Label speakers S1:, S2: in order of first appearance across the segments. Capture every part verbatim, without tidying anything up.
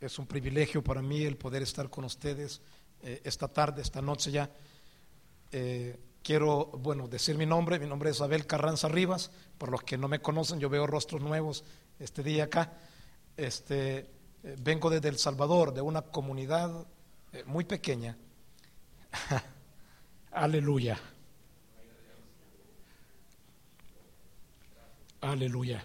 S1: Es un privilegio para mí el poder estar con ustedes eh, esta tarde, esta noche ya. Eh, quiero, bueno, decir mi nombre. Mi nombre es Abel Carranza Rivas. Por los que no me conocen, yo veo rostros nuevos este día acá. Este, eh, vengo desde El Salvador, de una comunidad eh, muy pequeña. Aleluya. Aleluya.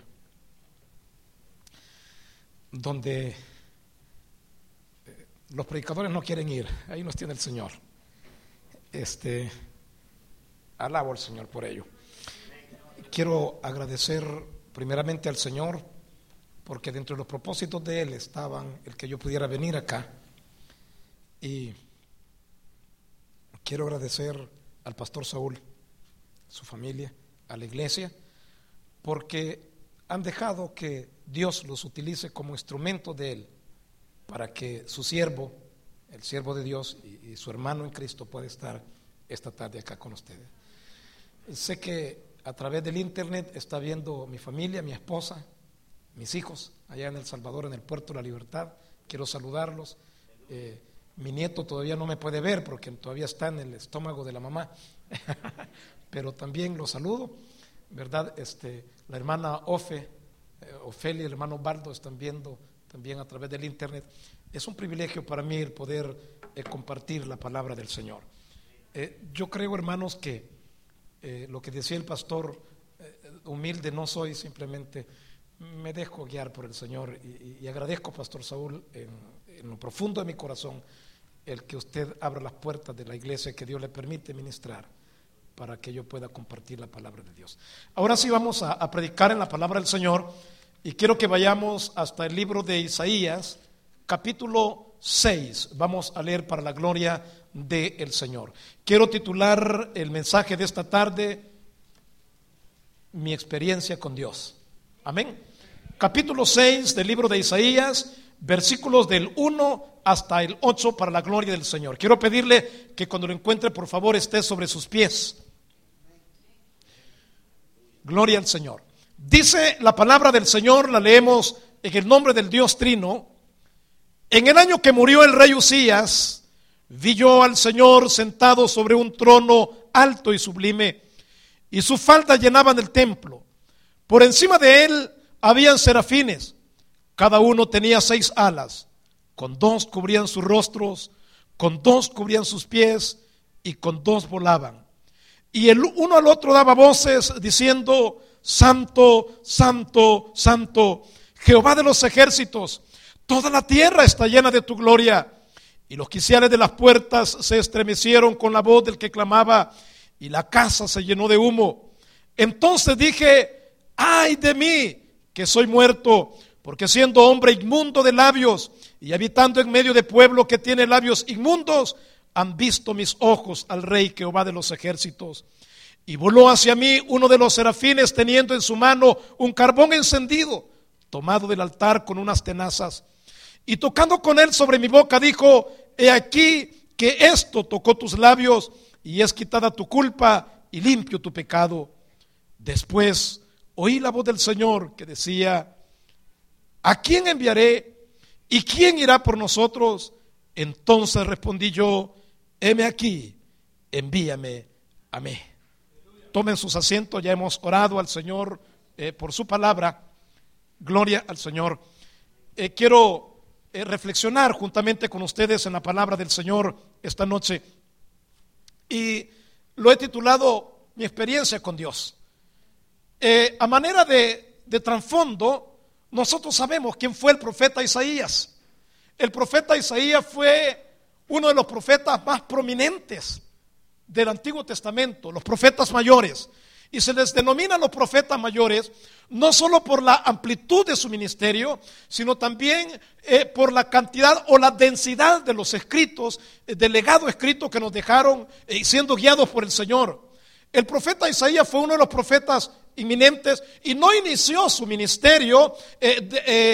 S1: Donde eh, los predicadores no quieren ir, ahí nos tiene el Señor. Este, alabo al Señor por ello. Quiero agradecer primeramente al Señor, porque dentro de los propósitos de Él estaban el que yo pudiera venir acá. Y quiero agradecer al pastor Saúl, su familia, a la iglesia, porque han dejado que Dios los utilice como instrumento de Él para que su siervo, el siervo de Dios y, y su hermano en Cristo pueda estar esta tarde acá con ustedes. Sé que a través del internet está viendo mi familia, mi esposa, mis hijos allá en El Salvador, en el Puerto de la Libertad. Quiero saludarlos. Eh, mi nieto todavía no me puede ver porque todavía está en el estómago de la mamá, pero también los saludo, ¿verdad? Este, la hermana Ofe, eh, Ofelia y el hermano Baldo están viendo también a través del internet. Es un privilegio para mí el poder eh, compartir la palabra del Señor. Eh, yo creo, hermanos, que eh, lo que decía el pastor, eh, humilde no soy, simplemente me dejo guiar por el Señor y, y agradezco, pastor Saúl, en, en lo profundo de mi corazón, el que usted abra las puertas de la iglesia que Dios le permite ministrar para que yo pueda compartir la palabra de Dios. Ahora sí vamos a, a predicar en la palabra del Señor y quiero que vayamos hasta el libro de Isaías, capítulo seis. Vamos a leer para la gloria del Señor. Quiero titular el mensaje de esta tarde: mi experiencia con Dios. Amén. Capítulo seis del libro de Isaías, versículos del uno hasta el ocho, para la gloria del Señor. Quiero pedirle que cuando lo encuentre, por favor, esté sobre sus pies. Gloria al Señor. Dice la palabra del Señor, la leemos en el nombre del Dios Trino. En el año que murió el rey Usías, vi yo al Señor sentado sobre un trono alto y sublime, y sus faldas llenaban el templo. Por encima de él habían serafines, cada uno tenía seis alas, con dos cubrían sus rostros, con dos cubrían sus pies, y con dos volaban. Y el uno al otro daba voces diciendo: Santo, Santo, Santo, Jehová de los ejércitos, toda la tierra está llena de tu gloria. Y los quiciales de las puertas se estremecieron con la voz del que clamaba, y la casa se llenó de humo. Entonces dije: ay de mí, que soy muerto, porque siendo hombre inmundo de labios y habitando en medio de pueblo que tiene labios inmundos, han visto mis ojos al Rey Jehová de los ejércitos. Y voló hacia mí uno de los serafines, teniendo en su mano un carbón encendido, tomado del altar con unas tenazas. Y tocando con él sobre mi boca, dijo: he aquí que esto tocó tus labios, y es quitada tu culpa y limpio tu pecado. Después oí la voz del Señor que decía: ¿a quién enviaré? ¿Y quién irá por nosotros? Entonces respondí yo: heme aquí, envíame a mí. Tomen sus asientos, ya hemos orado al Señor eh, por su palabra. Gloria al Señor. Eh, quiero eh, reflexionar juntamente con ustedes en la palabra del Señor esta noche, y lo he titulado mi experiencia con Dios. Eh, a manera de, de trasfondo, nosotros sabemos quién fue el profeta Isaías. El profeta Isaías fue uno de los profetas más prominentes del Antiguo Testamento, los profetas mayores. Y se les denomina los profetas mayores no solo por la amplitud de su ministerio, sino también eh, por la cantidad o la densidad de los escritos, eh, del legado escrito que nos dejaron eh, siendo guiados por el Señor. El profeta Isaías fue uno de los profetas inminentes y no inició su ministerio eh, de, eh,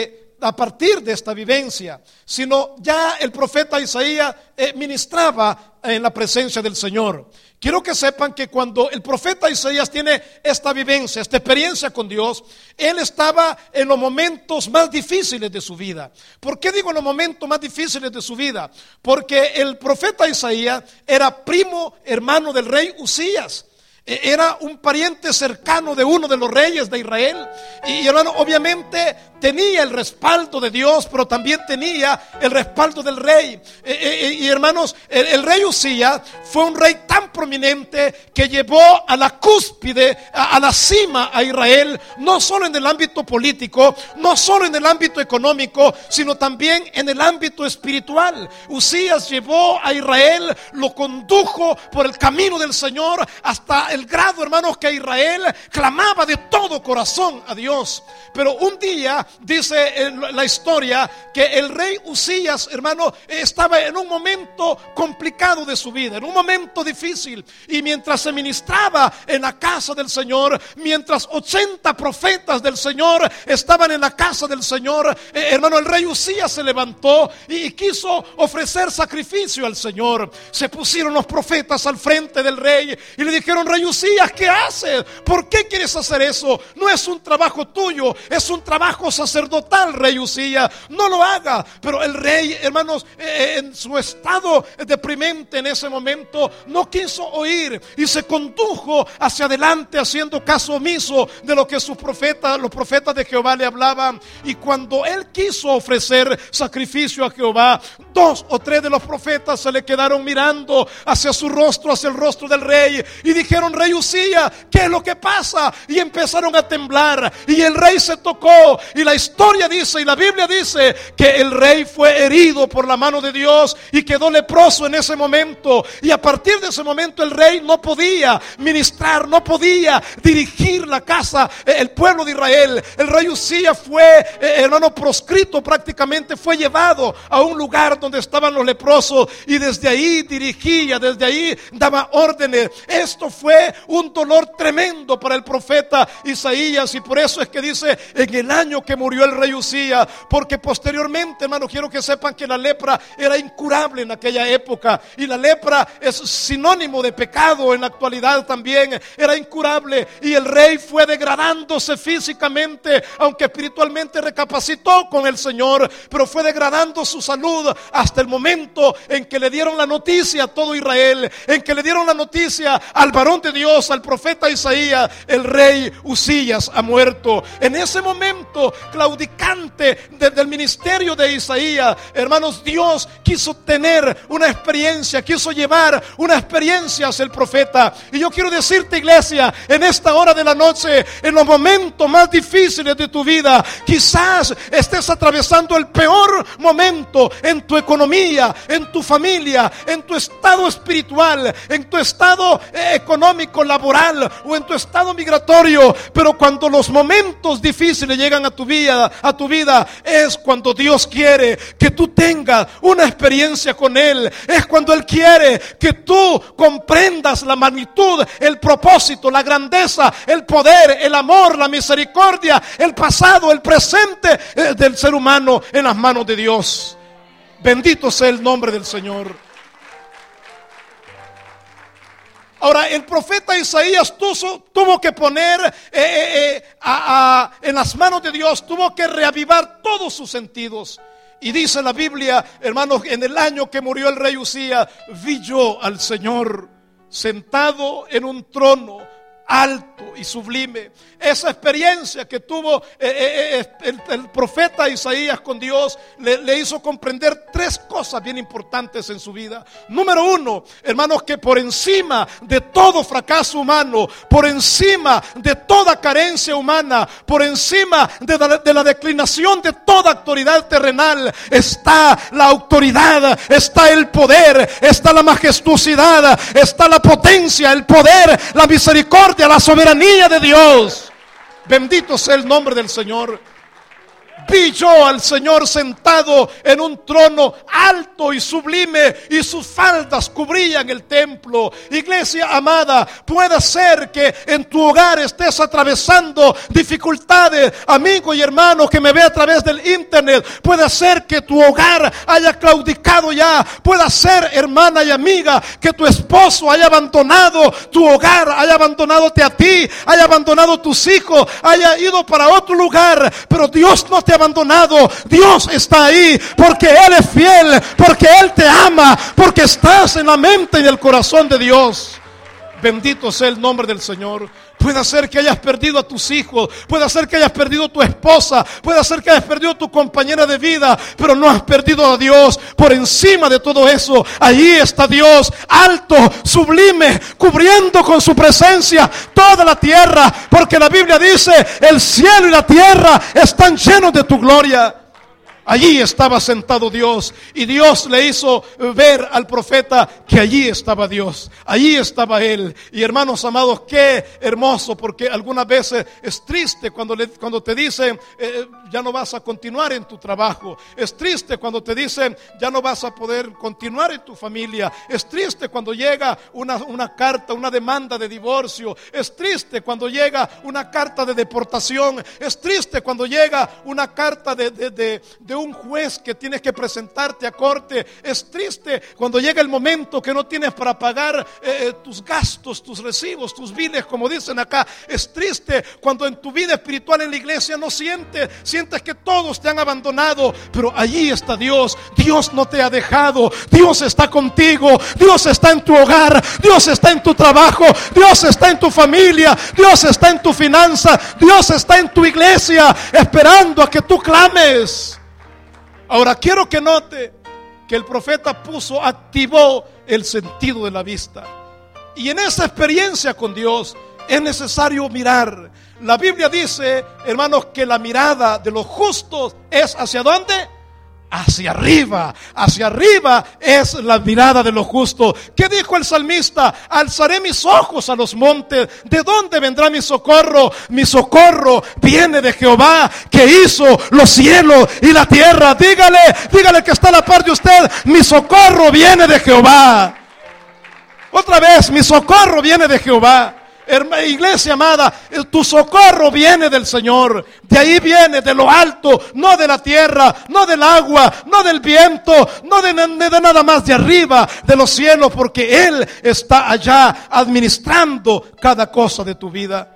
S1: a partir de esta vivencia, sino ya el profeta Isaías eh, ministraba en la presencia del Señor. Quiero que sepan que cuando el profeta Isaías tiene esta vivencia, esta experiencia con Dios, él estaba en los momentos más difíciles de su vida. ¿Por qué digo en los momentos más difíciles de su vida? Porque el profeta Isaías era primo hermano del rey Usías. Era un pariente cercano de uno de los reyes de Israel. Y hermano, obviamente tenía el respaldo de Dios, pero también tenía el respaldo del rey. Eh, eh, y hermanos, el, el rey Usías fue un rey tan prominente que llevó a la cúspide, a, a la cima a Israel, no solo en el ámbito político, no solo en el ámbito económico, sino también en el ámbito espiritual. Usías llevó a Israel, lo condujo por el camino del Señor hasta el grado, hermanos, que Israel clamaba de todo corazón a Dios. Pero un día dice la historia que el rey Usías, hermano, estaba en un momento complicado de su vida, en un momento difícil, y mientras se ministraba en la casa del Señor, mientras ochenta profetas del Señor estaban en la casa del Señor, eh, hermano, el rey Usías se levantó y quiso ofrecer sacrificio al Señor. Se pusieron los profetas al frente del rey y le dijeron: rey Usías, ¿qué haces? ¿Por qué quieres hacer eso? No es un trabajo tuyo, es un trabajo sacerdotal, rey Usías, no lo haga. Pero el rey, hermanos, eh, en su estado deprimente en ese momento, no quiso oír y se condujo hacia adelante, haciendo caso omiso de lo que sus profetas, los profetas de Jehová le hablaban. Y cuando él quiso ofrecer sacrificio a Jehová, dos o tres de los profetas se le quedaron mirando hacia su rostro, hacia el rostro del rey, y dijeron: rey Usías, ¿qué es lo que pasa? Y empezaron a temblar, y el rey se tocó, y la historia dice, y la Biblia dice, que el rey fue herido por la mano de Dios y quedó leproso en ese momento. Y a partir de ese momento el rey no podía ministrar, no podía dirigir la casa, el pueblo de Israel. El rey Usías fue, eh, hermano, proscrito prácticamente, fue llevado a un lugar donde estaban los leprosos, y desde ahí dirigía, desde ahí daba órdenes. Esto fue un dolor tremendo para el profeta Isaías, y por eso es que dice: en el año que murió el rey Usías, porque posteriormente, hermano, quiero que sepan que la lepra era incurable en aquella época, y la lepra es sinónimo de pecado en la actualidad también, era incurable, y el rey fue degradándose físicamente, aunque espiritualmente recapacitó con el Señor, pero fue degradando su salud hasta el momento en que le dieron la noticia a todo Israel, en que le dieron la noticia al varón de Dios, al profeta Isaías: el rey Usías ha muerto. En ese momento claudicante desde el ministerio de Isaías, hermanos, Dios quiso tener una experiencia, quiso llevar una experiencia hacia el profeta. Y yo quiero decirte, iglesia, en esta hora de la noche, en los momentos más difíciles de tu vida, quizás estés atravesando el peor momento en tu economía, en tu familia, en tu estado espiritual, en tu estado eh, económico, laboral, o en tu estado migratorio. Pero cuando los momentos difíciles llegan a tu vida, a tu vida, es cuando Dios quiere que tú tengas una experiencia con Él. Es cuando Él quiere que tú comprendas la magnitud, el propósito, la grandeza, el poder, el amor, la misericordia, el pasado, el presente eh, del ser humano en las manos de Dios. Bendito sea el nombre del Señor. Ahora, el profeta Isaías tuvo, tuvo que poner eh, eh, a, a, en las manos de Dios, tuvo que reavivar todos sus sentidos. Y dice la Biblia, hermanos, en el año que murió el rey Usías, vi yo al Señor sentado en un trono alto y sublime. Esa experiencia que tuvo eh, eh, el, el profeta Isaías con Dios le, le hizo comprender tres cosas bien importantes en su vida. Número uno, hermanos, que por encima de todo fracaso humano, por encima de toda carencia humana, por encima de la, de la declinación de toda autoridad terrenal, está la autoridad, está el poder, está la majestuosidad, está la potencia, el poder, la misericordia, la soberanía de Dios. Bendito sea el nombre del Señor. Vi yo al Señor sentado en un trono alto y sublime, y sus faldas cubrían el templo. Iglesia amada, puede ser que en tu hogar estés atravesando dificultades, amigo y hermano que me ve a través del internet. Puede ser que tu hogar haya claudicado ya. Puede ser, hermana y amiga, que tu esposo haya abandonado tu hogar, haya abandonado a ti, haya abandonado tus hijos, haya ido para otro lugar. Pero Dios no te ha abandonado. Dios está ahí porque Él es fiel, porque Él te ama, porque estás en la mente y en el corazón de Dios. Bendito sea el nombre del Señor. Puede ser que hayas perdido a tus hijos, puede ser que hayas perdido a tu esposa, puede ser que hayas perdido a tu compañera de vida, pero no has perdido a Dios. Por encima de todo eso, allí está Dios, alto, sublime, cubriendo con su presencia toda la tierra, porque la Biblia dice: el cielo y la tierra están llenos de tu gloria. Allí estaba sentado Dios, y Dios le hizo ver al profeta que allí estaba Dios, allí estaba Él. Y hermanos amados, qué hermoso, porque algunas veces es triste cuando, le, cuando te dicen eh, ya no vas a continuar en tu trabajo. Es triste cuando te dicen ya no vas a poder continuar en tu familia. Es triste cuando llega una, una carta, una demanda de divorcio. Es triste cuando llega una carta de deportación. Es triste cuando llega una carta de, de, de, de un juez que tienes que presentarte a corte. Es triste cuando llega el momento que no tienes para pagar eh, tus gastos, tus recibos, tus biles, como dicen acá. Es triste cuando en tu vida espiritual en la iglesia no sientes, sientes que todos te han abandonado, pero allí está Dios. Dios no te ha dejado. Dios está contigo. Dios está en tu hogar. Dios está en tu trabajo. Dios está en tu familia. Dios está en tu finanza. Dios está en tu iglesia, esperando a que tú clames. Ahora quiero que note que el profeta puso, activó el sentido de la vista. Y en esa experiencia con Dios es necesario mirar. La Biblia dice, hermanos, que la mirada de los justos es ¿hacia dónde? Hacia arriba. Hacia arriba es la mirada de los justos. ¿Qué dijo el salmista? Alzaré mis ojos a los montes. ¿De dónde vendrá mi socorro? Mi socorro viene de Jehová, que hizo los cielos y la tierra. Dígale, dígale que está a la par de usted: mi socorro viene de Jehová. Otra vez, mi socorro viene de Jehová. Iglesia amada, tu socorro viene del Señor. De ahí viene, de lo alto, no de la tierra, no del agua, no del viento, no de, de nada más, de arriba, de los cielos, porque Él está allá administrando cada cosa de tu vida.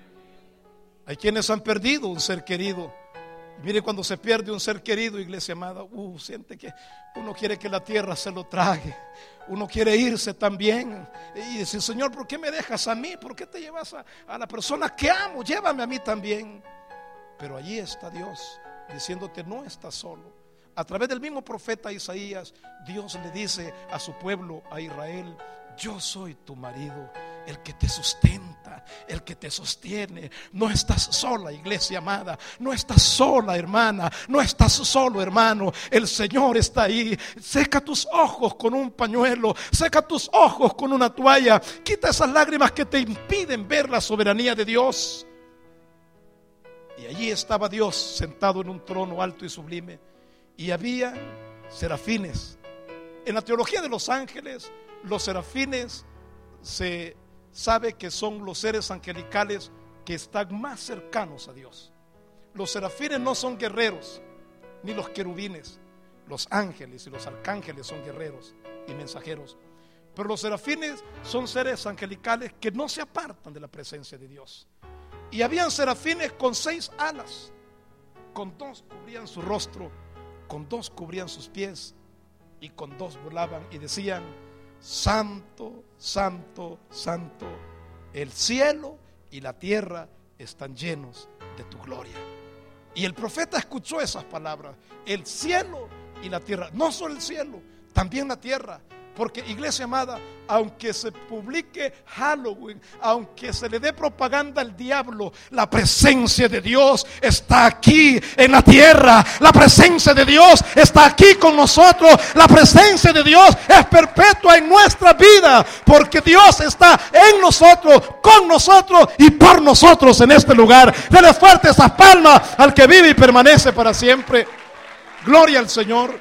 S1: Hay quienes han perdido un ser querido. Mire, cuando se pierde un ser querido, iglesia amada, uh, siente que uno quiere que la tierra se lo trague. Uno quiere irse también y decir: Señor, ¿por qué me dejas a mí? ¿Por qué te llevas a, a la persona que amo? Llévame a mí también. Pero allí está Dios diciéndote: no estás solo. A través del mismo profeta Isaías, Dios le dice a su pueblo, a Israel: yo soy tu marido, el que te sustenta, el que te sostiene. No estás sola, iglesia amada. No estás sola, hermana. No estás solo, hermano. El Señor está ahí. Seca tus ojos con un pañuelo. Seca tus ojos con una toalla. Quita esas lágrimas que te impiden ver la soberanía de Dios. Y allí estaba Dios sentado en un trono alto y sublime. Y había serafines. En la teología de los ángeles, los serafines se sabe que son los seres angelicales que están más cercanos a Dios. Los serafines no son guerreros, ni los querubines. Los ángeles y los arcángeles son guerreros y mensajeros. Pero los serafines son seres angelicales que no se apartan de la presencia de Dios. Y habían serafines con seis alas. Con dos cubrían su rostro, con dos cubrían sus pies, y con dos volaban y decían: santo, santo, santo, el cielo y la tierra están llenos de tu gloria. Y el profeta escuchó esas palabras: el cielo y la tierra. No solo el cielo, también la tierra. Porque, iglesia amada, aunque se publique Halloween, aunque se le dé propaganda al diablo, la presencia de Dios está aquí en la tierra. La presencia de Dios está aquí con nosotros. La presencia de Dios es perpetua en nuestra vida, porque Dios está en nosotros, con nosotros y por nosotros en este lugar. Dele fuerte esas palmas al que vive y permanece para siempre. Gloria al Señor.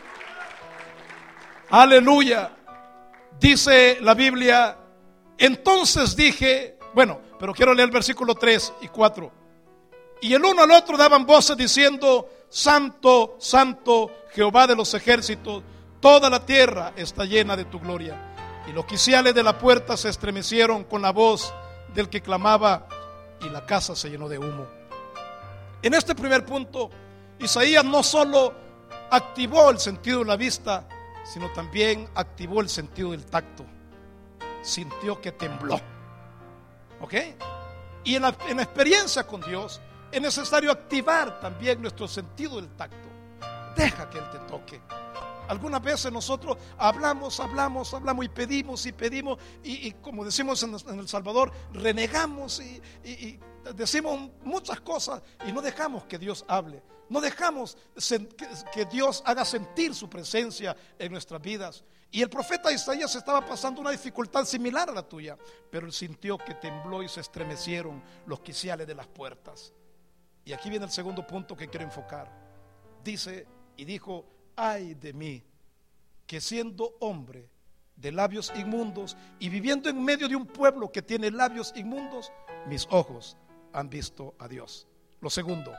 S1: Aleluya. Dice la Biblia, entonces dije, bueno, pero quiero leer el versículo tres y cuatro. Y el uno al otro daban voces diciendo, Santo, Santo, Jehová de los ejércitos, toda la tierra está llena de tu gloria. Y los quiciales de la puerta se estremecieron con la voz del que clamaba, y la casa se llenó de humo. En este primer punto, Isaías no solo activó el sentido de la vista, sino también activó el sentido del tacto. Sintió que tembló. ¿Ok? Y en la, en la experiencia con Dios es necesario activar también nuestro sentido del tacto. Deja que Él te toque. Algunas veces nosotros hablamos, hablamos, hablamos y pedimos y pedimos y, y como decimos en, en El Salvador, renegamos y, y, y decimos muchas cosas y no dejamos que Dios hable. No dejamos que Dios haga sentir su presencia en nuestras vidas. Y el profeta Isaías estaba pasando una dificultad similar a la tuya, pero él sintió que tembló y se estremecieron los quiciales de las puertas. Y aquí viene el segundo punto que quiero enfocar. Dice y dijo, ay de mí, que siendo hombre de labios inmundos y viviendo en medio de un pueblo que tiene labios inmundos, mis ojos han visto a Dios. Lo segundo,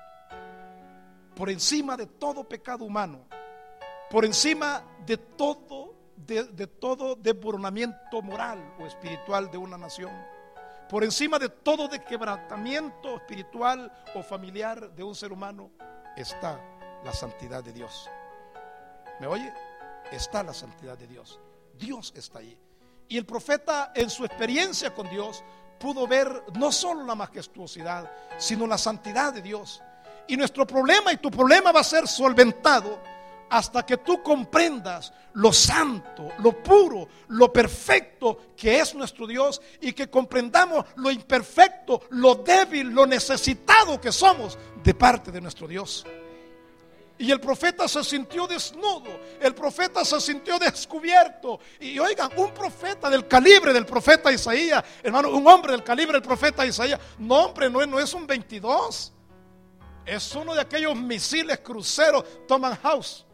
S1: por encima de todo pecado humano, por encima de todo, de, de todo desboronamiento moral o espiritual de una nación, por encima de todo quebrantamiento espiritual o familiar de un ser humano, está la santidad de Dios. ¿Me oye? Está la santidad de Dios. Dios está ahí. Y el profeta, en su experiencia con Dios, pudo ver no solo la majestuosidad, sino la santidad de Dios. Y nuestro problema y tu problema va a ser solventado hasta que tú comprendas lo santo, lo puro, lo perfecto que es nuestro Dios, y que comprendamos lo imperfecto, lo débil, lo necesitado que somos de parte de nuestro Dios. Y el profeta se sintió desnudo, el profeta se sintió descubierto. Y oigan, un profeta del calibre del profeta Isaías, hermano, un hombre del calibre del profeta Isaías, no hombre, no es, no es un veintidós, es uno de aquellos misiles cruceros Thomas House.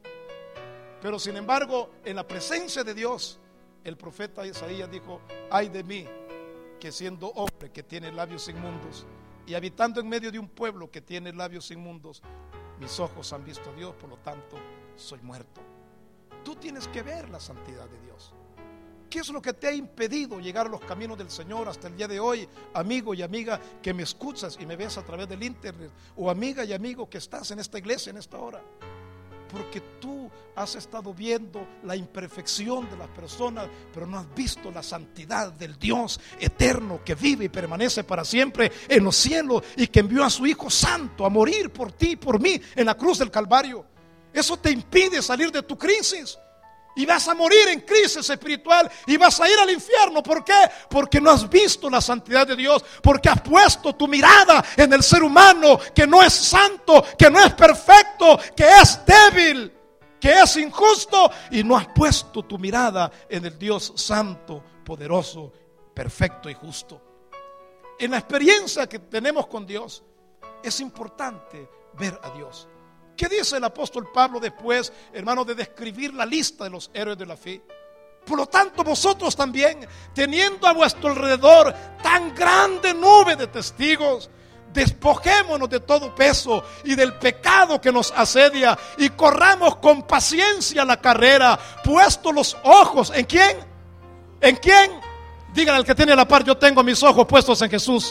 S1: Pero sin embargo, en la presencia de Dios, el profeta Isaías dijo, ay de mí, que siendo hombre que tiene labios inmundos y habitando en medio de un pueblo que tiene labios inmundos, mis ojos han visto a Dios, por lo tanto soy muerto. Tú tienes que ver la santidad de Dios. ¿Qué es lo que te ha impedido llegar a los caminos del Señor hasta el día de hoy, amigo y amiga que me escuchas y me ves a través del internet, o amiga y amigo que estás en esta iglesia en esta hora? Porque tú has estado viendo la imperfección de las personas, pero no has visto la santidad del Dios eterno que vive y permanece para siempre en los cielos, y que envió a su Hijo Santo a morir por ti y por mí en la cruz del Calvario. Eso te impide salir de tu crisis. Y vas a morir en crisis espiritual y vas a ir al infierno. ¿Por qué? Porque no has visto la santidad de Dios, porque has puesto tu mirada en el ser humano que no es santo, que no es perfecto, que es débil, que es injusto, y no has puesto tu mirada en el Dios santo, poderoso, perfecto y justo. En la experiencia que tenemos con Dios es importante ver a Dios. ¿Qué dice el apóstol Pablo después, hermano, de describir la lista de los héroes de la fe? Por lo tanto, vosotros también, teniendo a vuestro alrededor tan grande nube de testigos, despojémonos de todo peso y del pecado que nos asedia, y corramos con paciencia la carrera, puesto los ojos ¿en quién? ¿En quién? Díganle al que tiene la par, yo tengo mis ojos puestos en Jesús.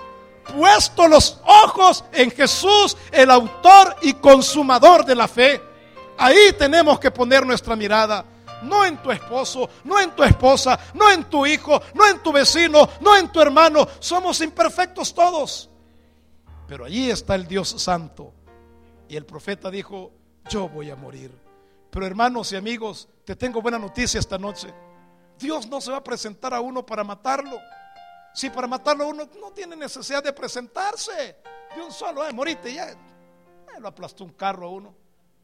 S1: Puesto los ojos en Jesús, el autor y consumador de la fe. Ahí tenemos que poner nuestra mirada. No en tu esposo, no en tu esposa, no en tu hijo, no en tu vecino, no en tu hermano. Somos imperfectos todos, pero allí está el Dios santo. Y el profeta dijo, yo voy a morir, Pero hermanos y amigos, te tengo buena noticia esta noche. Dios no se va a presentar a uno para matarlo. Si para matarlo uno no tiene necesidad de presentarse. De un solo, eh, morite ya. Eh, lo aplastó un carro a uno.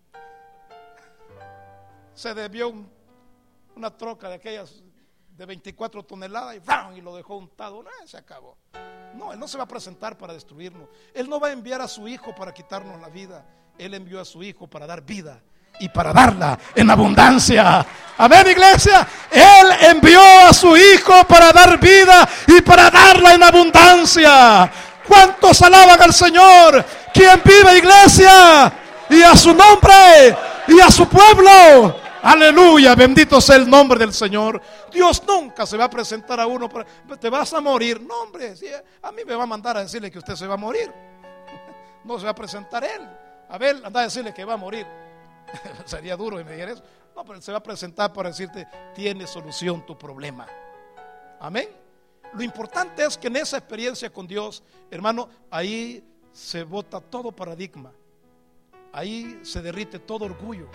S1: Se debió un, una troca de aquellas de veinticuatro toneladas y, ¡bam!, y lo dejó untado. Eh, se acabó. No, Él no se va a presentar para destruirnos. Él no va a enviar a su Hijo para quitarnos la vida. Él envió a su Hijo para dar vida y para darla en abundancia. Amén, iglesia. Él envió a su Hijo para dar vida y para darla en abundancia. ¿Cuántos alaban al Señor? ¿Quién vive, iglesia? Y a su nombre y a su pueblo. Aleluya, bendito sea el nombre del Señor. Dios nunca se va a presentar a uno para, te vas a morir. No, hombre, sí, a mí me va a mandar a decirle que usted se va a morir. No se va a presentar Él. A ver, anda a decirle que va a morir. Sería duro y me dijera eso. No, pero Él se va a presentar para decirte: tiene solución tu problema. Amén. Lo importante es que en esa experiencia con Dios, hermano, ahí se bota todo paradigma. Ahí se derrite todo orgullo.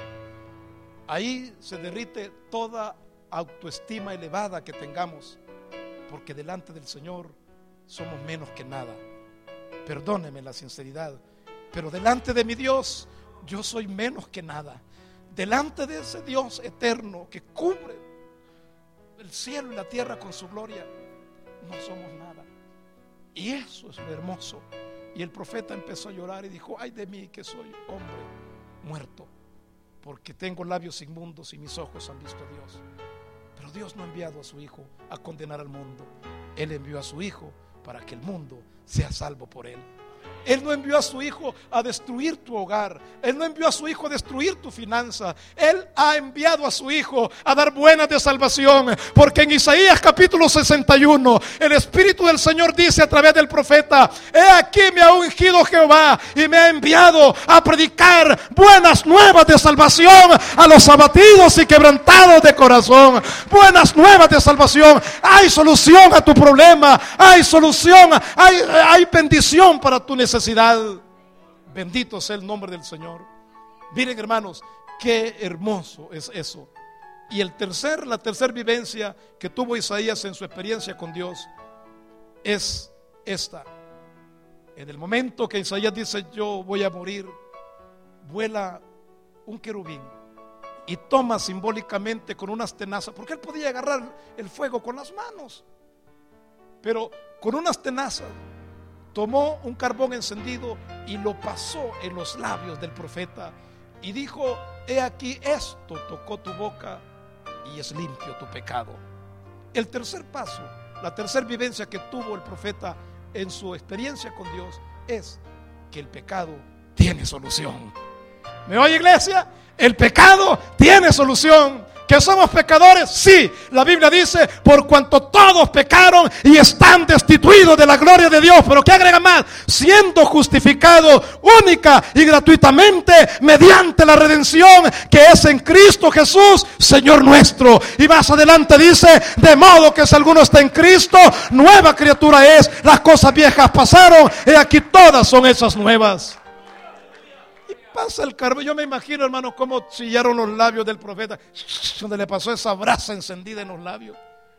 S1: Ahí se derrite toda autoestima elevada que tengamos, porque delante del Señor somos menos que nada. Perdóneme la sinceridad, pero delante de mi Dios yo soy menos que nada. Delante de ese Dios eterno que cubre el cielo y la tierra con su gloria, no somos nada. Y eso es lo hermoso. Y el profeta empezó a llorar y dijo: ay de mí, que soy hombre muerto, porque tengo labios inmundos y mis ojos han visto a Dios. Pero Dios no ha enviado a su Hijo a condenar al mundo. Él envió a su Hijo para que el mundo sea salvo por Él. Él no envió a su Hijo a destruir tu hogar. Él no envió a su Hijo a destruir tu finanza. Él ha enviado a su Hijo a dar buenas de salvación. Porque en Isaías capítulo sesenta y uno el Espíritu del Señor dice a través del profeta: he aquí me ha ungido Jehová y me ha enviado a predicar buenas nuevas de salvación a los abatidos y quebrantados de corazón. Buenas nuevas de salvación. Hay solución a tu problema. Hay solución. Hay, hay bendición para tu necesidad. Bendito sea el nombre del Señor. Miren, hermanos, qué hermoso es eso. Y el tercer, la tercera vivencia que tuvo Isaías en su experiencia con Dios es esta. En el momento que Isaías dice: yo voy a morir, vuela un querubín y toma simbólicamente con unas tenazas, porque él podía agarrar el fuego con las manos, pero con unas tenazas tomó un carbón encendido y lo pasó en los labios del profeta y dijo: he aquí, esto tocó tu boca y es limpio tu pecado. El tercer paso, la tercera vivencia que tuvo el profeta en su experiencia con Dios es que el pecado tiene solución. ¿Me oye, iglesia? El pecado tiene solución. ¿Que somos pecadores? Sí, la Biblia dice: por cuanto todos pecaron y están destituidos de la gloria de Dios. Pero ¿qué agrega más? Siendo justificados única y gratuitamente mediante la redención que es en Cristo Jesús, Señor nuestro. Y más adelante dice: de modo que si alguno está en Cristo, nueva criatura es. Las cosas viejas pasaron y aquí todas son hechas nuevas. Pasa el carbón. Yo me imagino, hermano, cómo chillaron los labios del profeta, donde le pasó esa brasa encendida en los labios.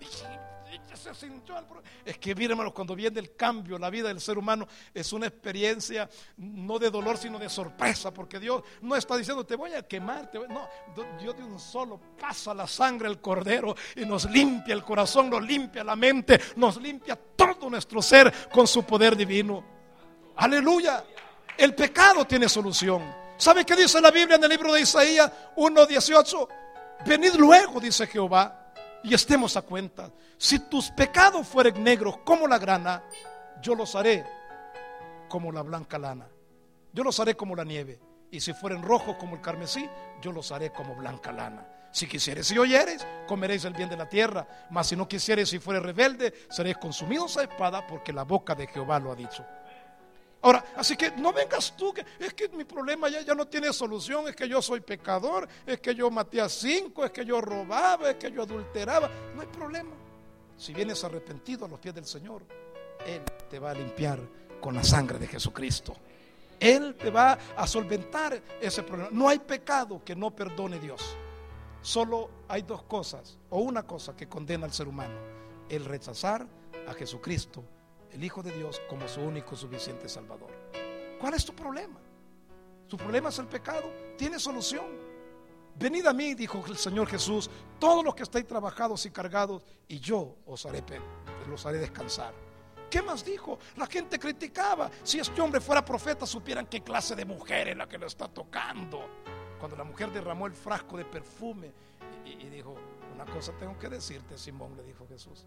S1: Es que, miren, hermanos, cuando viene el cambio, la vida del ser humano es una experiencia no de dolor, sino de sorpresa, porque Dios no está diciendo: te voy a quemar, te voy... no, Dios de un solo pasa la sangre al cordero y nos limpia el corazón, nos limpia la mente, nos limpia todo nuestro ser con su poder divino. Aleluya. El pecado tiene solución. ¿Sabe qué dice la Biblia en el libro de Isaías uno dieciocho? Venid luego, dice Jehová, y estemos a cuenta. Si tus pecados fueren negros como la grana, yo los haré como la blanca lana. Yo los haré como la nieve. Y si fueren rojos como el carmesí, yo los haré como blanca lana. Si quisieres y oyeres, comeréis el bien de la tierra. Mas si no quisieres y fueres rebelde, seréis consumidos a espada, porque la boca de Jehová lo ha dicho. Ahora, así que no vengas tú, que es que mi problema ya, ya no tiene solución, es que yo soy pecador, es que yo maté a cinco, es que yo robaba, es que yo adulteraba. No hay problema. Si vienes arrepentido a los pies del Señor, Él te va a limpiar con la sangre de Jesucristo. Él te va a solventar ese problema. No hay pecado que no perdone Dios. Solo hay dos cosas, o una cosa que condena al ser humano: el rechazar a Jesucristo, el Hijo de Dios, como su único suficiente Salvador. ¿Cuál es tu problema? ¿Tu problema es el pecado? Tiene solución. Venid a mí, dijo el Señor Jesús, todos los que estáis trabajados y cargados, y yo os haré, los haré descansar. ¿Qué más dijo? La gente criticaba. Si este hombre fuera profeta, supieran qué clase de mujer es la que lo está tocando. Cuando la mujer derramó el frasco de perfume y, y dijo: una cosa tengo que decirte, Simón, le dijo Jesús,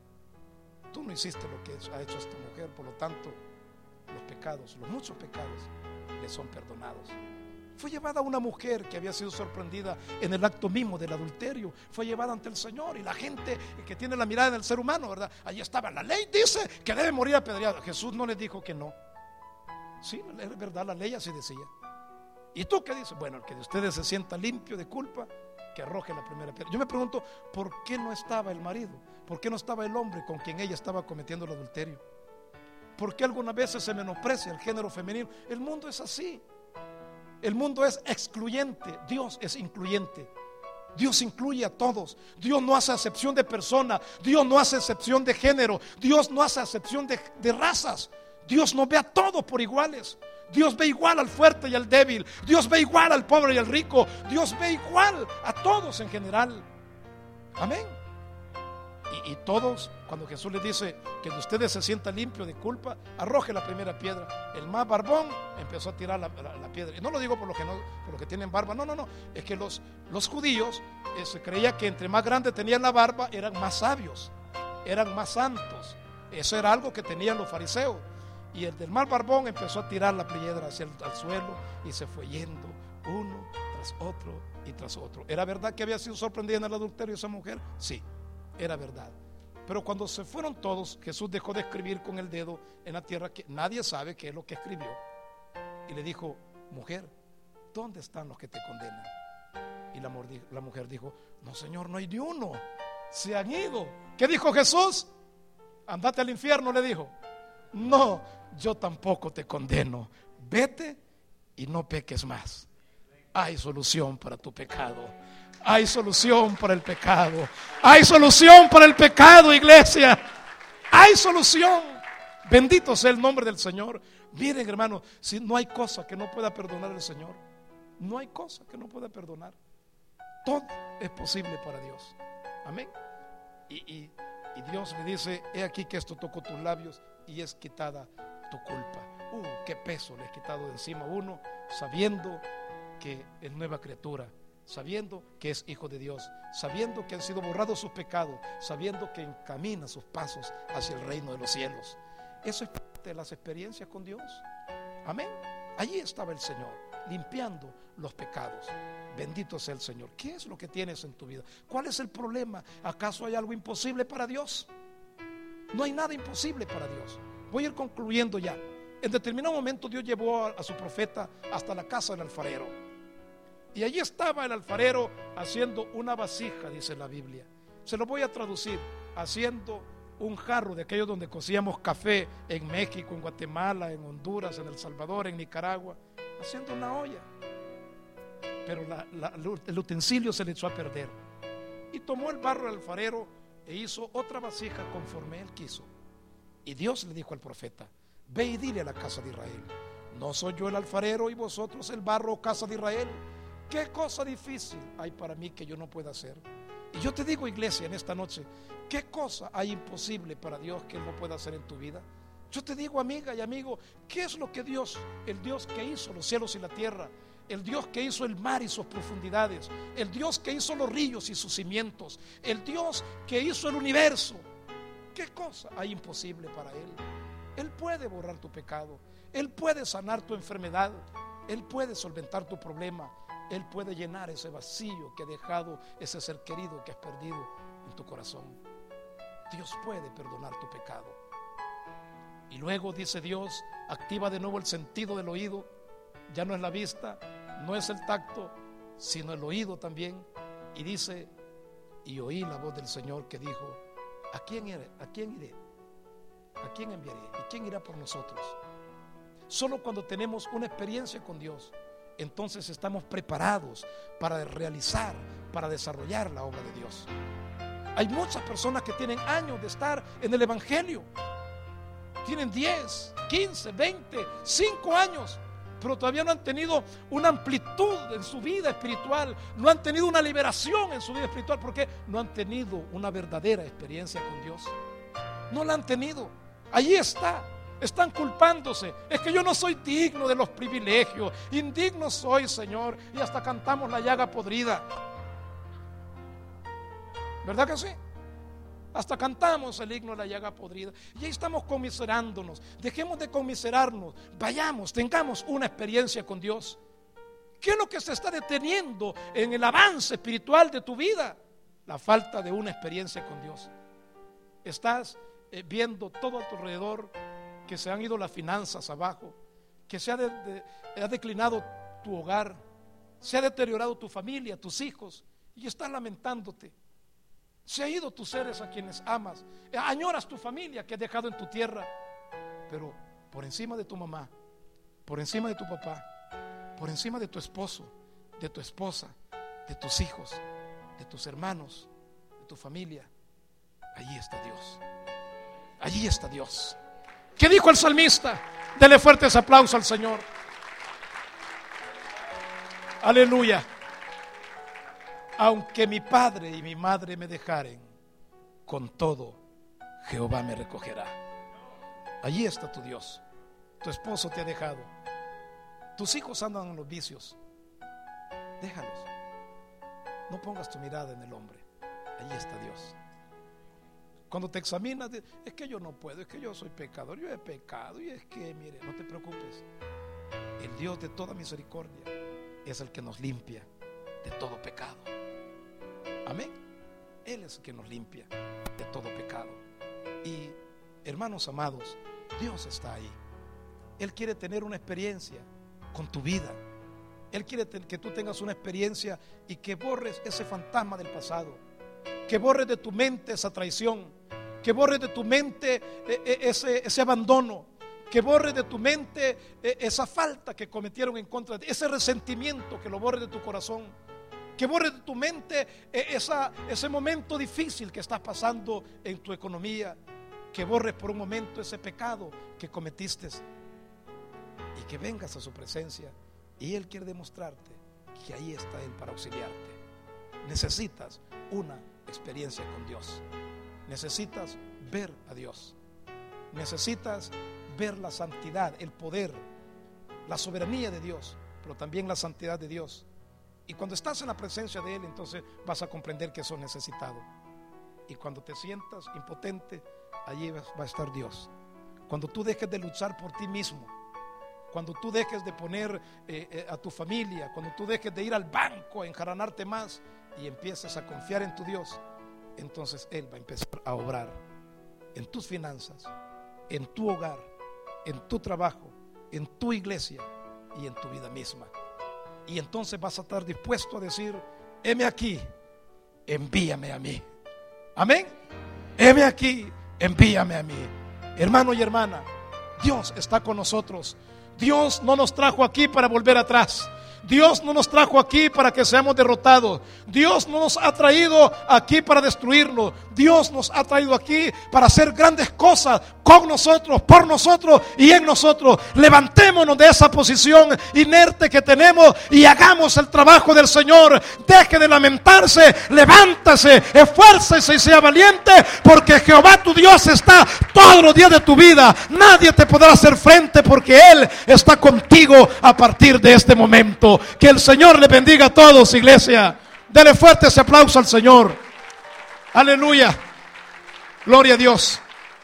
S1: tú no hiciste lo que ha hecho esta mujer, por lo tanto los pecados, los muchos pecados, le son perdonados. Fue llevada una mujer que había sido sorprendida en el acto mismo del adulterio. Fue llevada ante el Señor, y la gente que tiene la mirada en el ser humano, ¿verdad? Allí estaba, la ley dice que debe morir apedreado. Jesús no les dijo que no. Sí, es verdad, la ley así decía. ¿Y tú qué dices? Bueno, el que de ustedes se sienta limpio de culpa, que arroje la primera piedra. Yo me pregunto, ¿por qué no estaba el marido? ¿Por qué no estaba el hombre con quien ella estaba cometiendo el adulterio? ¿Por qué algunas veces se menosprecia el género femenino? El mundo es así. El mundo es excluyente, Dios es incluyente. Dios incluye a todos. Dios no hace acepción de persona. Dios no hace acepción de género. Dios no hace acepción de, de razas. Dios no ve a todos por iguales. Dios ve igual al fuerte y al débil. Dios ve igual al pobre y al rico. Dios ve igual a todos en general. Amén. Y, y todos, cuando Jesús les dice que de ustedes se sienta limpio de culpa, arroje la primera piedra. El más barbón empezó a tirar la, la, la piedra. Y no lo digo por los que no, por los que tienen barba. No, no, no. Es que los, los judíos eh, se creía que entre más grande tenían la barba, eran más sabios, eran más santos. Eso era algo que tenían los fariseos. Y el del mal barbón empezó a tirar la piedra hacia el al suelo, y se fue yendo uno tras otro y tras otro. ¿Era verdad que había sido sorprendida en el adulterio esa mujer? Sí, era verdad. Pero cuando se fueron todos, Jesús dejó de escribir con el dedo en la tierra, que nadie sabe qué es lo que escribió, y le dijo: mujer, ¿dónde están los que te condenan? Y la, la mujer dijo: no, Señor, no hay ni uno, se han ido. ¿Qué dijo Jesús? Andate al infierno, le dijo. No, yo tampoco te condeno, vete y no peques más. Hay solución para tu pecado. Hay solución para el pecado. Hay solución para el pecado, iglesia. Hay solución. Bendito sea el nombre del Señor. Miren, hermanos, si no hay cosa que no pueda perdonar el Señor. No hay cosa que no pueda perdonar. Todo es posible para Dios. Amén. Y, y, y Dios le dice: he aquí que esto tocó tus labios y es quitada tu culpa. Uh, qué peso le he quitado de encima a uno, sabiendo que es nueva criatura, sabiendo que es hijo de Dios, sabiendo que han sido borrados sus pecados, sabiendo que encamina sus pasos hacia el reino de los cielos. Eso es parte de las experiencias con Dios. Amén. Allí estaba el Señor, limpiando los pecados. Bendito sea el Señor. ¿Qué es lo que tienes en tu vida? ¿Cuál es el problema? ¿Acaso hay algo imposible para Dios? No hay nada imposible para Dios. Voy a ir concluyendo ya. En determinado momento Dios llevó a, a su profeta hasta la casa del alfarero. Y allí estaba el alfarero haciendo una vasija, dice la Biblia. Se lo voy a traducir: haciendo un jarro de aquellos donde cocíamos café en México, en Guatemala, en Honduras, en El Salvador, en Nicaragua. Haciendo una olla. Pero la, la, el utensilio se le echó a perder. Y tomó el barro del alfarero e hizo otra vasija conforme él quiso. Y Dios le dijo al profeta: ve y dile a la casa de Israel: ¿no soy yo el alfarero y vosotros el barro, casa de Israel? ¿Qué cosa difícil hay para mí que yo no pueda hacer? Y yo te digo, iglesia, en esta noche, ¿qué cosa hay imposible para Dios que Él no pueda hacer en tu vida? Yo te digo, amiga y amigo, ¿qué es lo que Dios, el Dios que hizo los cielos y la tierra, el Dios que hizo el mar y sus profundidades, el Dios que hizo los ríos y sus cimientos, el Dios que hizo el universo, qué cosa hay imposible para Él? Él puede borrar tu pecado, Él puede sanar tu enfermedad, Él puede solventar tu problema, Él puede llenar ese vacío que ha dejado ese ser querido que has perdido en tu corazón. Dios puede perdonar tu pecado. Y luego dice Dios, activa de nuevo el sentido del oído. Ya no es la vista, no es el tacto, sino el oído también. Y dice: y oí la voz del Señor que dijo: ¿a quién iré? ¿A quién iré? ¿A quién enviaré? ¿Y quién irá por nosotros? Solo cuando tenemos una experiencia con Dios, entonces estamos preparados para realizar, para desarrollar la obra de Dios. Hay muchas personas que tienen años de estar en el Evangelio. Tienen diez, quince, veinte, cinco años, pero todavía no han tenido una amplitud en su vida espiritual, no han tenido una liberación en su vida espiritual, porque no han tenido una verdadera experiencia con Dios. No la han tenido. Allí está. Están culpándose. Es que yo no soy digno de los privilegios. Indigno soy, Señor. Y hasta cantamos la llaga podrida. ¿Verdad que sí? Hasta cantamos el himno de la llaga podrida. Y ahí estamos conmiserándonos. Dejemos de conmiserarnos. Vayamos, tengamos una experiencia con Dios. ¿Qué es lo que se está deteniendo en el avance espiritual de tu vida? La falta de una experiencia con Dios. Estás eh, viendo todo a tu alrededor que se han ido las finanzas abajo, que se ha, de, de, ha declinado tu hogar, se ha deteriorado tu familia, tus hijos, y estás lamentándote. Se han ido tus seres a quienes amas, añoras tu familia que has dejado en tu tierra, pero por encima de tu mamá, por encima de tu papá, por encima de tu esposo, de tu esposa, de tus hijos, de tus hermanos, de tu familia, allí está Dios. Allí está Dios. ¿Qué dijo el salmista? Dele fuertes aplausos al Señor. Aleluya. Aunque mi padre y mi madre me dejaren, con todo Jehová me recogerá. Allí está tu Dios. Tu esposo te ha dejado. Tus hijos andan en los vicios. Déjalos. No pongas tu mirada en el hombre. Allí está Dios. Cuando te examinas, es que yo no puedo, es que yo soy pecador, yo he pecado, y es que, mire, no te preocupes. El Dios de toda misericordia es el que nos limpia de todo pecado. Amén. Él es el que nos limpia de todo pecado. Y, hermanos amados, Dios está ahí. Él quiere tener una experiencia con tu vida. Él quiere que tú tengas una experiencia y que borres ese fantasma del pasado, que borres de tu mente esa traición, que borres de tu mente ese, ese abandono, que borres de tu mente esa falta que cometieron en contra de ti, ese resentimiento, que lo borres de tu corazón, que borres de tu mente esa, ese momento difícil que estás pasando en tu economía, que borres por un momento ese pecado que cometiste, y que vengas a su presencia, y Él quiere demostrarte que ahí está Él para auxiliarte. Necesitas una experiencia con Dios. Necesitas ver a Dios. Necesitas ver la santidad, el poder, la soberanía de Dios, pero también la santidad de Dios. Y cuando estás en la presencia de Él, entonces vas a comprender que sos necesitado. Y cuando te sientas impotente, allí va a estar Dios. Cuando tú dejes de luchar por ti mismo, cuando tú dejes de poner eh, eh, a tu familia, cuando tú dejes de ir al banco a enjaranarte más y empieces a confiar en tu Dios, entonces Él va a empezar a obrar en tus finanzas, en tu hogar, en tu trabajo, en tu iglesia y en tu vida misma. Y entonces vas a estar dispuesto a decir: heme aquí, envíame a mí. Amén. Heme aquí, envíame a mí. Hermano y hermana, Dios está con nosotros. Dios no nos trajo aquí para volver atrás. Dios no nos trajo aquí para que seamos derrotados. Dios no nos ha traído aquí para destruirnos. Dios nos ha traído aquí para hacer grandes cosas con nosotros, por nosotros y en nosotros. Levantémonos de esa posición inerte que tenemos y hagamos el trabajo del Señor. Deje de lamentarse, levántase, esfuércese y sea valiente, porque Jehová tu Dios está todos los días de tu vida. Nadie te podrá hacer frente, porque Él está contigo a partir de este momento. Que el Señor le bendiga a todos, iglesia. Dele fuerte ese aplauso al Señor. Aleluya. Gloria a Dios.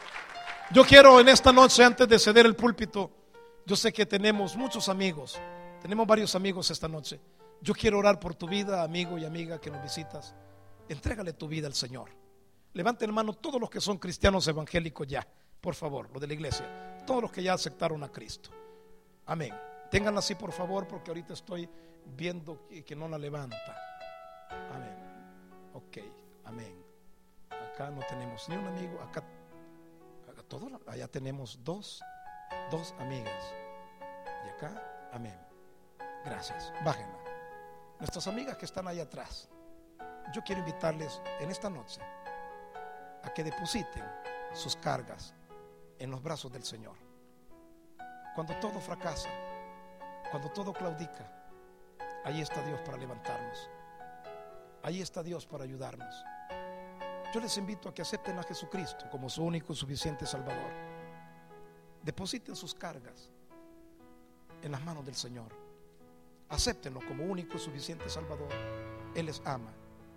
S1: Yo quiero en esta noche, antes de ceder el púlpito, yo sé que tenemos muchos amigos, tenemos varios amigos esta noche. Yo quiero orar por tu vida, amigo y amiga que nos visitas. Entrégale tu vida al Señor. Levanten mano todos los que son cristianos evangélicos ya, por favor, los de la iglesia, todos los que ya aceptaron a Cristo. Amén. Ténganla así, por favor, porque ahorita estoy viendo que no la levanta. Amén. Ok, amén. Acá no tenemos ni un amigo. Acá, acá todo, allá tenemos dos, dos amigas. Y acá, amén. Gracias, bájenla. Nuestras amigas que están ahí atrás, yo quiero invitarles en esta noche a que depositen sus cargas en los brazos del Señor. Cuando todo fracasa, cuando todo claudica, ahí está Dios para levantarnos. Ahí está Dios para ayudarnos. Yo les invito a que acepten a Jesucristo como su único y suficiente Salvador. Depositen sus cargas en las manos del Señor. Acéptenlo como único y suficiente Salvador. Él les ama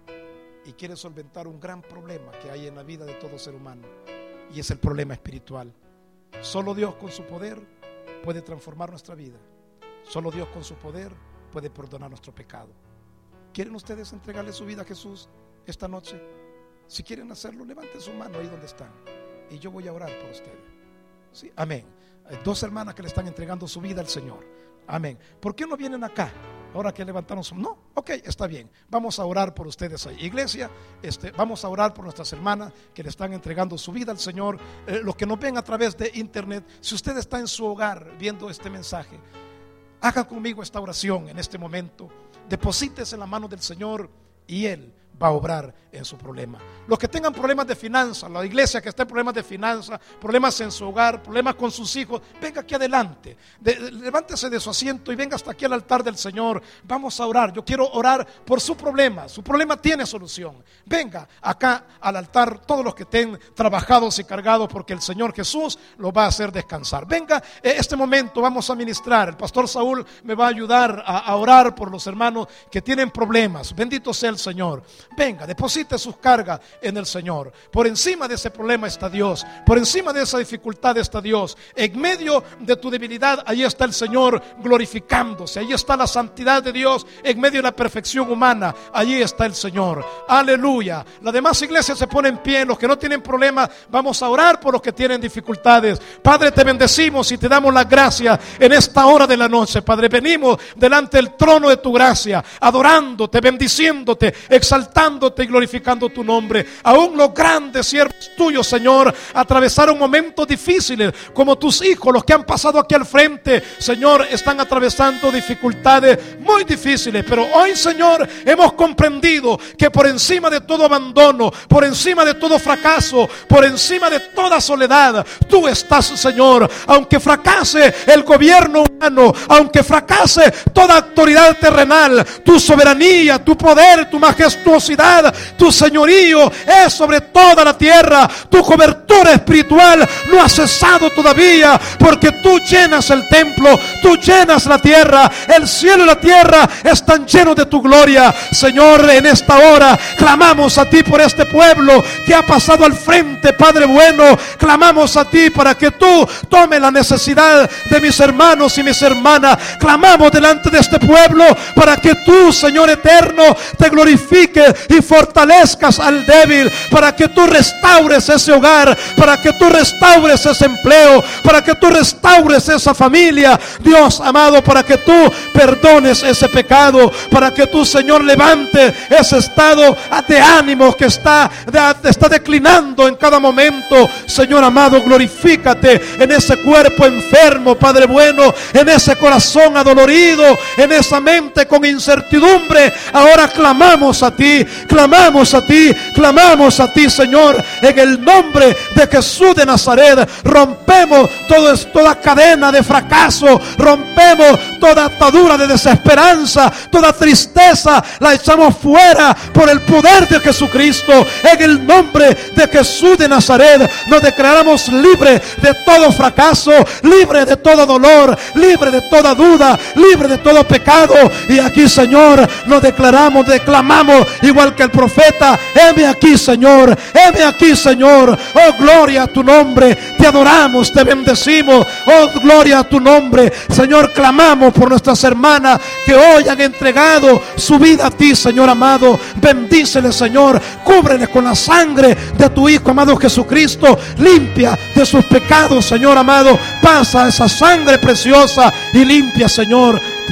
S1: y quiere solventar un gran problema que hay en la vida de todo ser humano, y es el problema espiritual. Solo Dios con su poder puede transformar nuestra vida. Solo Dios con su poder puede perdonar nuestro pecado. ¿Quieren ustedes entregarle su vida a Jesús esta noche? Si quieren hacerlo, levanten su mano ahí donde están y yo voy a orar por ustedes. ¿Sí? Amén. Hay dos hermanas que le están entregando su vida al Señor. Amén. ¿Por qué no vienen acá? Ahora que levantaron su... No, ok, está bien. Vamos a orar por ustedes ahí. Iglesia, este, vamos a orar por nuestras hermanas que le están entregando su vida al Señor. Eh, los que nos ven a través de internet, si usted está en su hogar viendo este mensaje, haga conmigo esta oración en este momento. Deposítese en la mano del Señor y Él va a obrar en su problema. Los que tengan problemas de finanzas, la iglesia que está en problemas de finanzas, problemas en su hogar, problemas con sus hijos, venga aquí adelante, de, de, levántese de su asiento y venga hasta aquí al altar del Señor. Vamos a orar. Yo quiero orar por su problema. Su problema tiene solución. Venga acá al altar todos los que estén trabajados y cargados, porque el Señor Jesús los va a hacer descansar. Venga, este momento vamos a ministrar. El pastor Saúl me va a ayudar a, a orar por los hermanos que tienen problemas. Bendito sea el Señor. Venga, deposite sus cargas en el Señor. Por encima de ese problema está Dios. Por encima de esa dificultad está Dios. En medio de tu debilidad, ahí está el Señor glorificándose. Ahí está la santidad de Dios. En medio de la perfección humana, allí está el Señor. Aleluya. Las demás iglesias se ponen en pie. Los que no tienen problemas, vamos a orar por los que tienen dificultades. Padre, te bendecimos y te damos las gracias en esta hora de la noche. Padre, venimos delante del trono de tu gracia, adorándote, bendiciéndote, exaltándote y glorificando tu nombre. Aún los grandes siervos tuyos, Señor, atravesaron momentos difíciles, como tus hijos, los que han pasado aquí al frente, Señor, están atravesando dificultades muy difíciles. Pero hoy, Señor, hemos comprendido que por encima de todo abandono, por encima de todo fracaso, por encima de toda soledad, tú estás, Señor. Aunque fracase el gobierno humano, aunque fracase toda autoridad terrenal, tu soberanía, tu poder, tu majestuosidad, tu señorío es sobre toda la tierra. Tu cobertura espiritual no ha cesado todavía, porque tú llenas el templo, tú llenas la tierra. El cielo y la tierra están llenos de tu gloria. Señor, en esta hora clamamos a ti por este pueblo que ha pasado al frente, Padre bueno. Clamamos a ti para que tú tome la necesidad de mis hermanos y mis hermanas. Clamamos delante de este pueblo para que tú, Señor eterno, te glorifiques y fortalezcas al débil, para que tú restaures ese hogar, para que tú restaures ese empleo, para que tú restaures esa familia, Dios amado, para que tú perdones ese pecado, para que tú, Señor, levante ese estado de ánimo que está, de, está declinando en cada momento. Señor amado, glorifícate en ese cuerpo enfermo, Padre bueno, en ese corazón adolorido, en esa mente con incertidumbre. Ahora clamamos a ti, clamamos a ti, clamamos a ti, Señor, en el nombre de Jesús de Nazaret. Rompemos todo, toda cadena de fracaso, rompemos toda atadura de desesperanza, toda tristeza, la echamos fuera por el poder de Jesucristo. En el nombre de Jesús de Nazaret nos declaramos libres de todo fracaso, libre de todo dolor, libre de toda duda, libre de todo pecado. Y aquí, Señor, nos declaramos, declamamos igual que el profeta: heme aquí, Señor, heme aquí, Señor. Oh, gloria a tu nombre. Te adoramos, te bendecimos. Oh, gloria a tu nombre, Señor. Clamamos por nuestras hermanas que hoy han entregado su vida a ti, Señor amado. Bendíceles, Señor. Cúbreles con la sangre de tu Hijo amado Jesucristo. Limpia de sus pecados, Señor amado. Pasa esa sangre preciosa y limpia, Señor,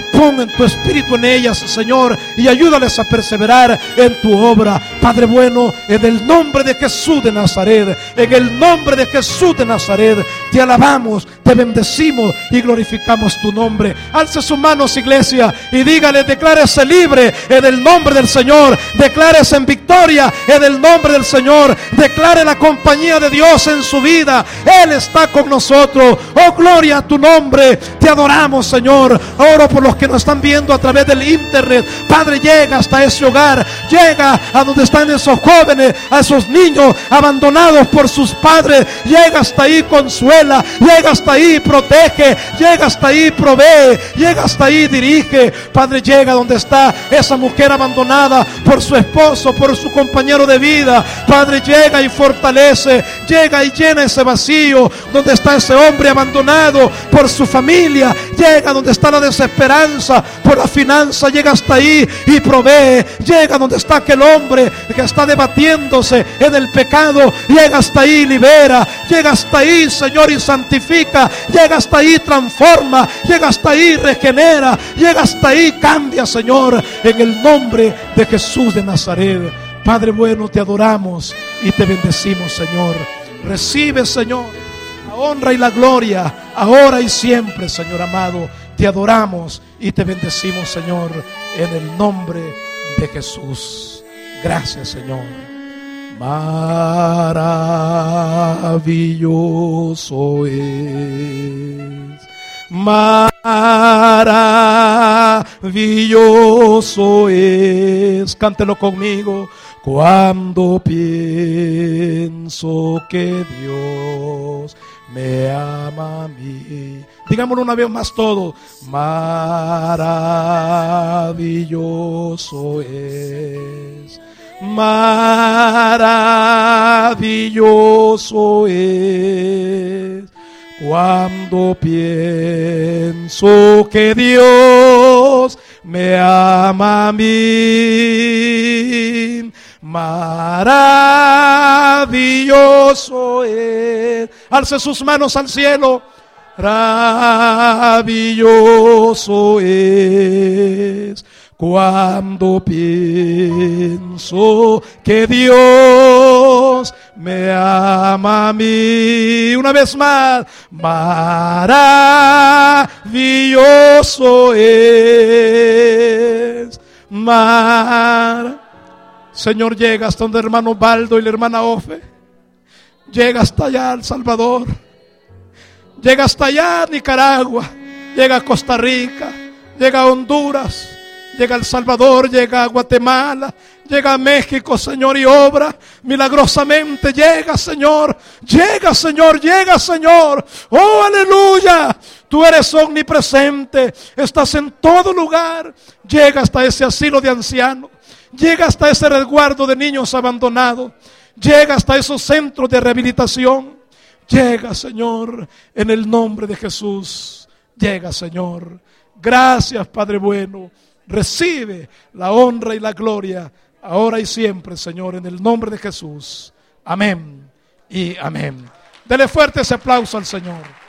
S1: Pon en tu espíritu en ellas, Señor, y ayúdales a perseverar en tu obra. Padre bueno, en el nombre de Jesús de Nazaret, en el nombre de Jesús de Nazaret, te alabamos, te bendecimos y glorificamos tu nombre. Alce sus manos, iglesia, y dígale: declárese libre en el nombre del Señor, declárese en victoria en el nombre del Señor, declare la compañía de Dios en su vida. Él está con nosotros. Oh, gloria a tu nombre, te adoramos, Señor. Oro por los que nos están viendo a través del internet. Padre, llega hasta ese hogar, llega a donde están esos jóvenes, a esos niños abandonados por sus padres. Llega hasta ahí, consuela, llega hasta ahí, protege, llega hasta ahí, provee, llega hasta ahí, dirige. Padre, llega donde está esa mujer abandonada por su esposo, por su compañero de vida. Padre, llega y fortalece, llega y llena ese vacío donde está ese hombre abandonado por su familia. Llega donde está la desesperanza por la finanza, llega hasta ahí y provee. Llega donde está aquel hombre que está debatiéndose en el pecado, llega hasta ahí, libera. Llega hasta ahí, Señor, y santifica. Llega hasta ahí, transforma. Llega hasta ahí, regenera. Llega hasta ahí, cambia, Señor, en el nombre de Jesús de Nazaret. Padre bueno, te adoramos y te bendecimos, Señor. Recibe, Señor, la honra y la gloria ahora y siempre, Señor amado. Te adoramos y te bendecimos, Señor, en el nombre de Jesús. Gracias, Señor. Maravilloso es, maravilloso es. Cántelo conmigo. Cuando pienso que Dios me ama a mí. Digámoslo una vez más todo. Maravilloso es, maravilloso es, cuando pienso que Dios me ama a mí. Maravilloso es. Alce sus manos al cielo. Maravilloso es cuando pienso que Dios me ama a mí. Una vez más. Maravilloso es. Mar Señor, llega hasta donde el hermano Baldo y la hermana Ofe. Llega hasta allá, El Salvador. Llega hasta allá, Nicaragua. Llega a Costa Rica. Llega a Honduras. Llega a El Salvador. Llega a Guatemala. Llega a México, Señor, y obra milagrosamente. Llega, Señor. Llega, Señor. Llega, Señor. Oh, aleluya. Tú eres omnipresente. Estás en todo lugar. Llega hasta ese asilo de ancianos. Llega hasta ese resguardo de niños abandonados. Llega hasta esos centros de rehabilitación. Llega, Señor, en el nombre de Jesús. Llega, Señor. Gracias, Padre bueno. Recibe la honra y la gloria ahora y siempre, Señor, en el nombre de Jesús. Amén y amén. Dele fuerte ese aplauso al Señor.